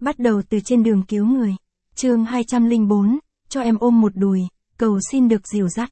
Bắt đầu từ trên đường cứu người. Chương 204, cho em ôm một đùi, cầu xin được dìu dắt.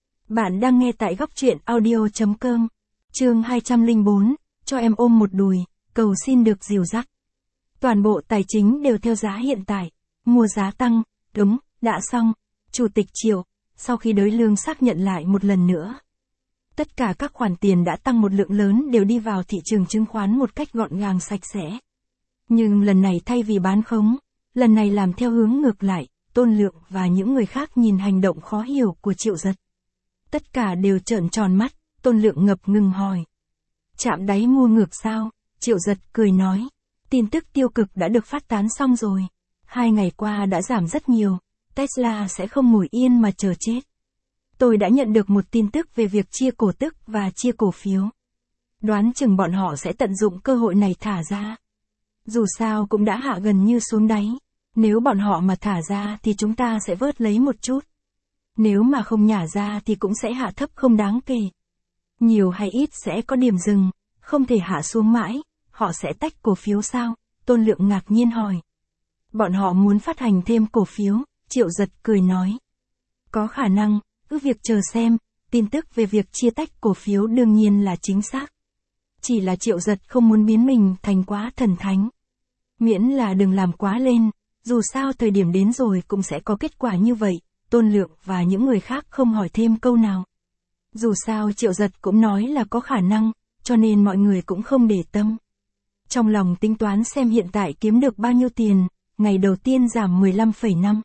Bạn đang nghe tại góc truyện audio.com. Chương 204, cho em ôm một đùi, cầu xin được dìu dắt. Toàn bộ tài chính đều theo giá hiện tại. Mua giá tăng, đúng, đã xong. Chủ tịch Triệu, sau khi đối lương xác nhận lại một lần nữa. Tất cả các khoản tiền đã tăng một lượng lớn đều đi vào thị trường chứng khoán một cách gọn gàng sạch sẽ. Nhưng lần này thay vì bán khống, lần này làm theo hướng ngược lại, Tôn Lượng và những người khác nhìn hành động khó hiểu của Triệu Giật. Tất cả đều trợn tròn mắt, Tôn Lượng ngập ngừng hỏi. Chạm đáy mua ngược sao? Triệu Giật cười nói. Tin tức tiêu cực đã được phát tán xong rồi. 2 ngày qua đã giảm rất nhiều, Tesla sẽ không ngồi yên mà chờ chết. Tôi đã nhận được một tin tức về việc chia cổ tức và chia cổ phiếu. Đoán chừng bọn họ sẽ tận dụng cơ hội này thả ra. Dù sao cũng đã hạ gần như xuống đáy. Nếu bọn họ mà thả ra thì chúng ta sẽ vớt lấy một chút. Nếu mà không nhả ra thì cũng sẽ hạ thấp không đáng kể. Nhiều hay ít sẽ có điểm dừng, không thể hạ xuống mãi. Họ sẽ tách cổ phiếu sao? Tôn Lượng ngạc nhiên hỏi. Bọn họ muốn phát hành thêm cổ phiếu, Triệu Giật cười nói. Có khả năng, cứ việc chờ xem, tin tức về việc chia tách cổ phiếu đương nhiên là chính xác. Chỉ là Triệu Giật không muốn biến mình thành quá thần thánh. Miễn là đừng làm quá lên, dù sao thời điểm đến rồi cũng sẽ có kết quả như vậy, Tôn Lượng và những người khác không hỏi thêm câu nào. Dù sao Triệu Giật cũng nói là có khả năng, cho nên mọi người cũng không để tâm. Trong lòng tính toán xem hiện tại kiếm được bao nhiêu tiền, ngày đầu tiên giảm 15,5.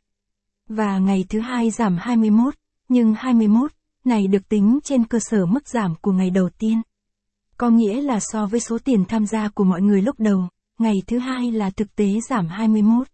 Và ngày thứ hai giảm 21, nhưng 21 này được tính trên cơ sở mức giảm của ngày đầu tiên. Có nghĩa là so với số tiền tham gia của mọi người lúc đầu, ngày thứ hai là thực tế giảm 21.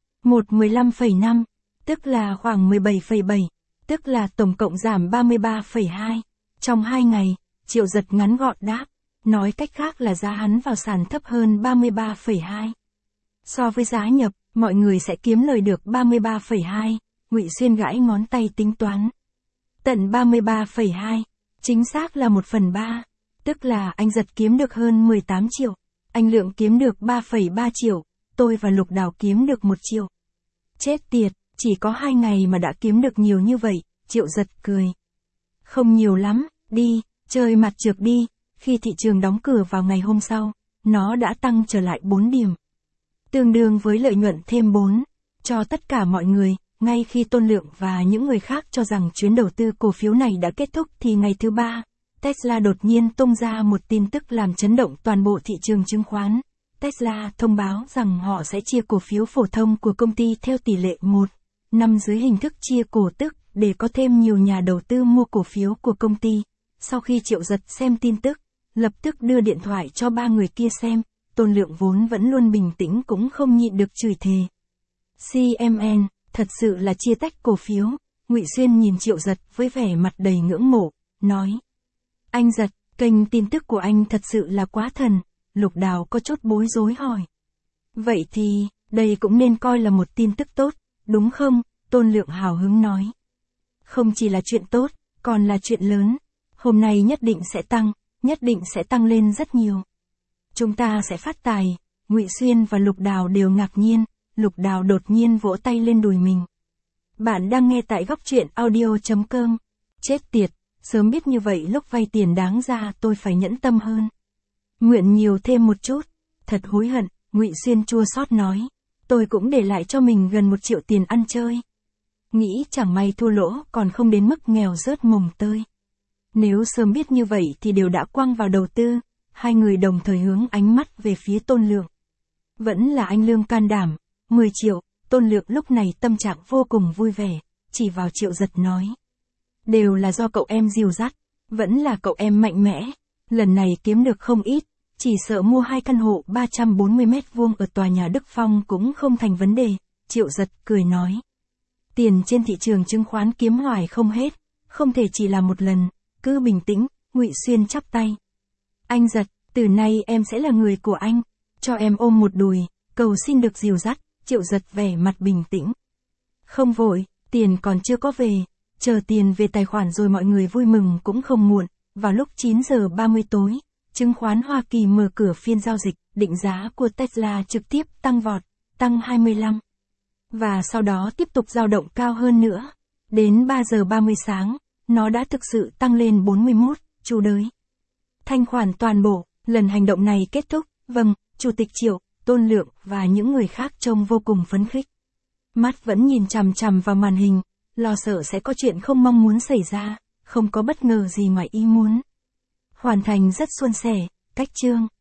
15,5, tức là khoảng 17,7, tức là tổng cộng giảm 33,2. Trong 2 ngày, Triệu Giật ngắn gọn đáp, nói cách khác là giá hắn vào sàn thấp hơn 33,2. So với giá nhập, mọi người sẽ kiếm lời được 33,2, Ngụy Xuyên gãi ngón tay tính toán. Tận 33,2, chính xác là 1/3, tức là anh Giật kiếm được hơn 18 triệu, anh Lượng kiếm được 3,3 triệu, tôi và Lục Đào kiếm được 1 triệu. Chết tiệt, chỉ có 2 ngày mà đã kiếm được nhiều như vậy, Triệu Giật cười. Không nhiều lắm, đi, chơi mặt trược đi, khi thị trường đóng cửa vào ngày hôm sau, nó đã tăng trở lại 4 điểm. Tương đương với lợi nhuận thêm 4, cho tất cả mọi người. Ngay khi Tôn Lượng và những người khác cho rằng chuyến đầu tư cổ phiếu này đã kết thúc thì ngày thứ 3, Tesla đột nhiên tung ra một tin tức làm chấn động toàn bộ thị trường chứng khoán. Tesla thông báo rằng họ sẽ chia cổ phiếu phổ thông của công ty theo tỷ lệ 1/5 dưới hình thức chia cổ tức để có thêm nhiều nhà đầu tư mua cổ phiếu của công ty. Sau khi Triệu Giật xem tin tức, lập tức đưa điện thoại cho 3 người kia xem, Tôn Lượng vốn vẫn luôn bình tĩnh cũng không nhịn được chửi thề. CMN, thật sự là chia tách cổ phiếu. Ngụy Xuyên nhìn Triệu Giật với vẻ mặt đầy ngưỡng mộ, nói. Anh Giật, kênh tin tức của anh thật sự là quá thần. Lục Đào có chút bối rối hỏi. Vậy thì, đây cũng nên coi là một tin tức tốt, đúng không? Tôn Lượng hào hứng nói. Không chỉ là chuyện tốt, còn là chuyện lớn. Hôm nay nhất định sẽ tăng lên rất nhiều. Chúng ta sẽ phát tài. Ngụy Xuyên và Lục Đào đều ngạc nhiên. Lục Đào đột nhiên vỗ tay lên đùi mình. Bạn đang nghe tại góc truyện audio.com. Chết tiệt, sớm biết như vậy lúc vay tiền đáng ra tôi phải nhẫn tâm hơn. Nguyện nhiều thêm một chút. Thật hối hận, Ngụy Xuyên chua xót nói. Tôi cũng để lại cho mình gần 1 triệu tiền ăn chơi. Nghĩ chẳng may thua lỗ còn không đến mức nghèo rớt mồng tơi. Nếu sớm biết như vậy thì đều đã quăng vào đầu tư. Hai người đồng thời hướng ánh mắt về phía Tôn Lượng. Vẫn là anh Lương can đảm. 10 triệu, Tôn Lượng lúc này tâm trạng vô cùng vui vẻ, chỉ vào Triệu Giật nói. Đều là do cậu em dìu dắt, vẫn là cậu em mạnh mẽ, lần này kiếm được không ít, chỉ sợ mua 2 căn hộ 340 m² ở tòa nhà Đức Phong cũng không thành vấn đề, Triệu Giật cười nói. Tiền trên thị trường chứng khoán kiếm hoài không hết, không thể chỉ là một lần, cứ bình tĩnh, Ngụy Xuyên chắp tay. Anh Giật, từ nay em sẽ là người của anh, cho em ôm một đùi, cầu xin được dìu dắt. Triệu Giật vẻ mặt bình tĩnh. Không vội, tiền còn chưa có về, chờ tiền về tài khoản rồi mọi người vui mừng cũng không muộn. Vào lúc 9 giờ 30 tối, chứng khoán Hoa Kỳ mở cửa phiên giao dịch, định giá của Tesla trực tiếp tăng vọt. tăng 25. Và sau đó tiếp tục dao động cao hơn nữa. Đến 3 giờ 30 sáng, nó đã thực sự tăng lên 41, chu đới. Thanh khoản toàn bộ, lần hành động này kết thúc, vâng, Chủ tịch Triệu, Tôn Lượng và những người khác trông vô cùng phấn khích. Mắt vẫn nhìn chằm chằm vào màn hình, lo sợ sẽ có chuyện không mong muốn xảy ra, không có bất ngờ gì ngoài ý muốn. Hoàn thành rất suôn sẻ, cách chương.